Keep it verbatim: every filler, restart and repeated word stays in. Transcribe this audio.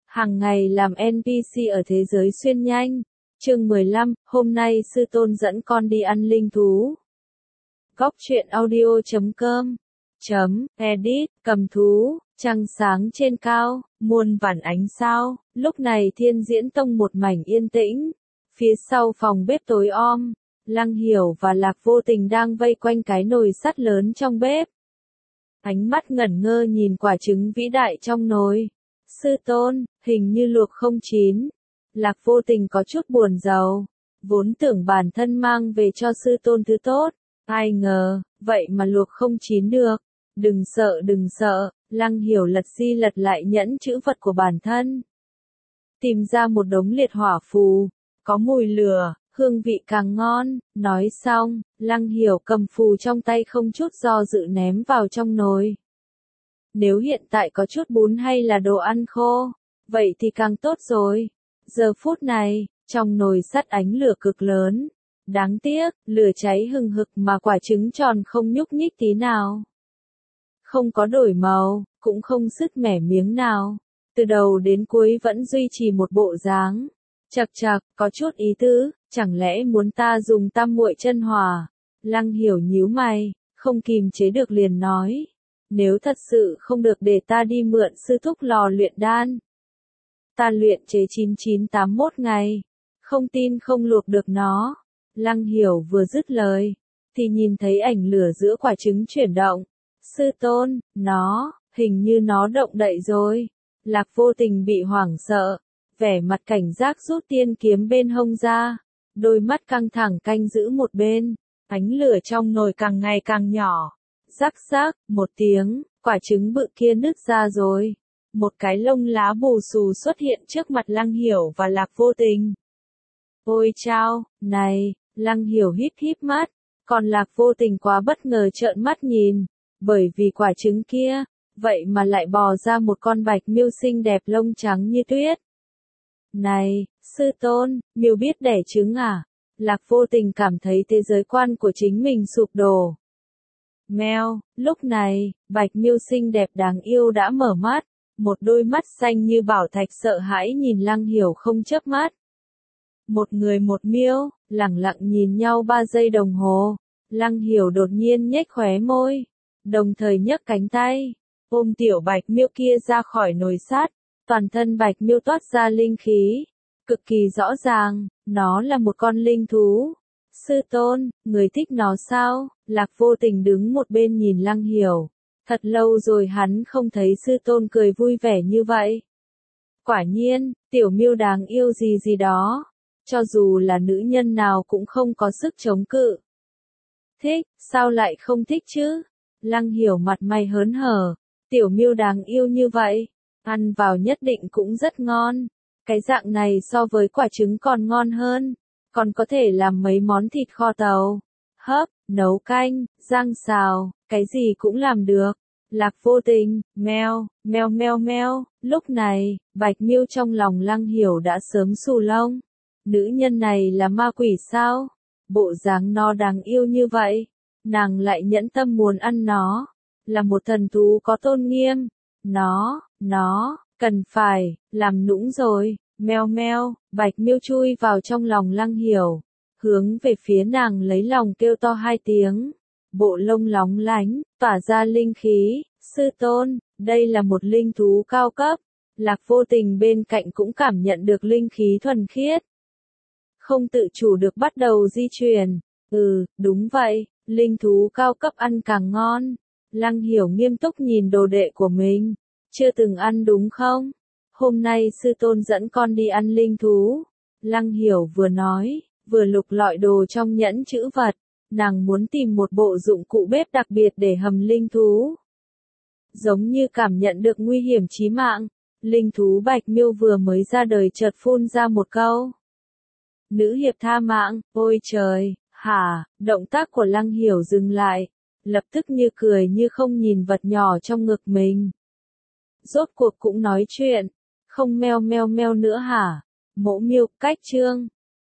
Hàng ngày làm en pê xê ở thế giới xuyên nhanh. Chương mười lăm, hôm nay sư tôn dẫn con đi ăn linh thú. Góc truyện audio chấm com chấm edit, cầm thú, trăng sáng trên cao, muôn vàn ánh sao. Lúc này Thiên Diễn Tông một mảnh yên tĩnh. Phía sau phòng bếp tối om, Lăng Hiểu và Lạc Vô Tình đang vây quanh cái nồi sắt lớn trong bếp. Ánh mắt ngẩn ngơ nhìn quả trứng vĩ đại trong nồi. Sư tôn, hình như luộc không chín. Lạc Vô Tình có chút buồn rầu. Vốn tưởng bản thân mang về cho sư tôn thứ tốt. Ai ngờ, vậy mà luộc không chín được. Đừng sợ đừng sợ, Lăng Hiểu lật đi lật lại nhẫn chữ vật của bản thân. Tìm ra một đống liệt hỏa phù. Có mùi lửa, hương vị càng ngon. Nói xong, Lăng Hiểu cầm phù trong tay không chút do dự ném vào trong nồi. Nếu hiện tại có chút bún hay là đồ ăn khô, vậy thì càng tốt rồi. Giờ phút này, trong nồi sắt ánh lửa cực lớn. Đáng tiếc, lửa cháy hừng hực mà quả trứng tròn không nhúc nhích tí nào. Không có đổi màu, cũng không sứt mẻ miếng nào. Từ đầu đến cuối vẫn duy trì một bộ dáng. Chậc chậc, có chút ý tứ, chẳng lẽ muốn ta dùng tam muội chân hỏa? Lăng Hiểu nhíu mày, không kìm chế được liền nói. Nếu thật sự không được để ta đi mượn sư thúc lò luyện đan. Ta luyện chế chín chín tám mốt ngày. Không tin không luộc được nó. Lăng Hiểu vừa dứt lời, thì nhìn thấy ảnh lửa giữa quả trứng chuyển động. Sư tôn, nó, hình như nó động đậy rồi. Lạc Vô Tình bị hoảng sợ, vẻ mặt cảnh giác rút tiên kiếm bên hông ra. Đôi mắt căng thẳng canh giữ một bên, ánh lửa trong nồi càng ngày càng nhỏ. Rắc rắc, một tiếng, quả trứng bự kia nứt ra rồi. Một cái lông lá bù xù xuất hiện trước mặt Lăng Hiểu và Lạc Vô Tình. Ôi chao, này, Lăng Hiểu híp híp mắt, còn Lạc Vô Tình quá bất ngờ trợn mắt nhìn, bởi vì quả trứng kia, vậy mà lại bò ra một con bạch miêu xinh đẹp lông trắng như tuyết. Này, sư tôn, miêu biết đẻ trứng à? Lạc Vô Tình cảm thấy thế giới quan của chính mình sụp đổ. Meo, lúc này, bạch miêu xinh đẹp đáng yêu đã mở mắt, một đôi mắt xanh như bảo thạch sợ hãi nhìn Lăng Hiểu không chớp mắt. Một người một miêu, lẳng lặng nhìn nhau ba giây đồng hồ, Lăng Hiểu đột nhiên nhếch khóe môi, đồng thời nhấc cánh tay, ôm tiểu bạch miêu kia ra khỏi nồi sắt, toàn thân bạch miêu toát ra linh khí, cực kỳ rõ ràng, nó là một con linh thú. Sư tôn, người thích nó sao? Lạc Vô Tình đứng một bên nhìn Lăng Hiểu. Thật lâu rồi hắn không thấy sư tôn cười vui vẻ như vậy. Quả nhiên, tiểu miêu đáng yêu gì gì đó. Cho dù là nữ nhân nào cũng không có sức chống cự. Thích, sao lại không thích chứ? Lăng Hiểu mặt mày hớn hở. Tiểu miêu đáng yêu như vậy. Ăn vào nhất định cũng rất ngon. Cái dạng này so với quả trứng còn ngon hơn. Còn có thể làm mấy món thịt kho tàu, hấp, nấu canh, rang xào, cái gì cũng làm được. Lạc Vô Tình, meo, meo meo meo, lúc này, bạch miêu trong lòng Lăng Hiểu đã sớm xù lông. Nữ nhân này là ma quỷ sao? Bộ dáng nó đáng yêu như vậy, nàng lại nhẫn tâm muốn ăn nó. Là một thần thú có tôn nghiêm. Nó, nó, cần phải, làm nũng rồi. Meo meo, bạch miêu chui vào trong lòng Lăng Hiểu, hướng về phía nàng lấy lòng kêu to hai tiếng. Bộ lông lóng lánh, tỏa ra linh khí. Sư tôn, đây là một linh thú cao cấp. Lạc Vô Tình bên cạnh cũng cảm nhận được linh khí thuần khiết. Không tự chủ được bắt đầu di chuyển. Ừ, đúng vậy, linh thú cao cấp ăn càng ngon. Lăng Hiểu nghiêm túc nhìn đồ đệ của mình. Chưa từng ăn đúng không? Hôm nay sư tôn dẫn con đi ăn linh thú. Lăng Hiểu vừa nói, vừa lục lọi đồ trong nhẫn chữ vật. Nàng muốn tìm một bộ dụng cụ bếp đặc biệt để hầm linh thú. Giống như cảm nhận được nguy hiểm chí mạng, linh thú bạch miêu vừa mới ra đời chợt phun ra một câu. Nữ hiệp tha mạng, ôi trời, hả, động tác của Lăng Hiểu dừng lại, lập tức như cười như không nhìn vật nhỏ trong ngực mình. Rốt cuộc cũng nói chuyện, không meo meo meo nữa hả? Mỗ miêu, cách chương.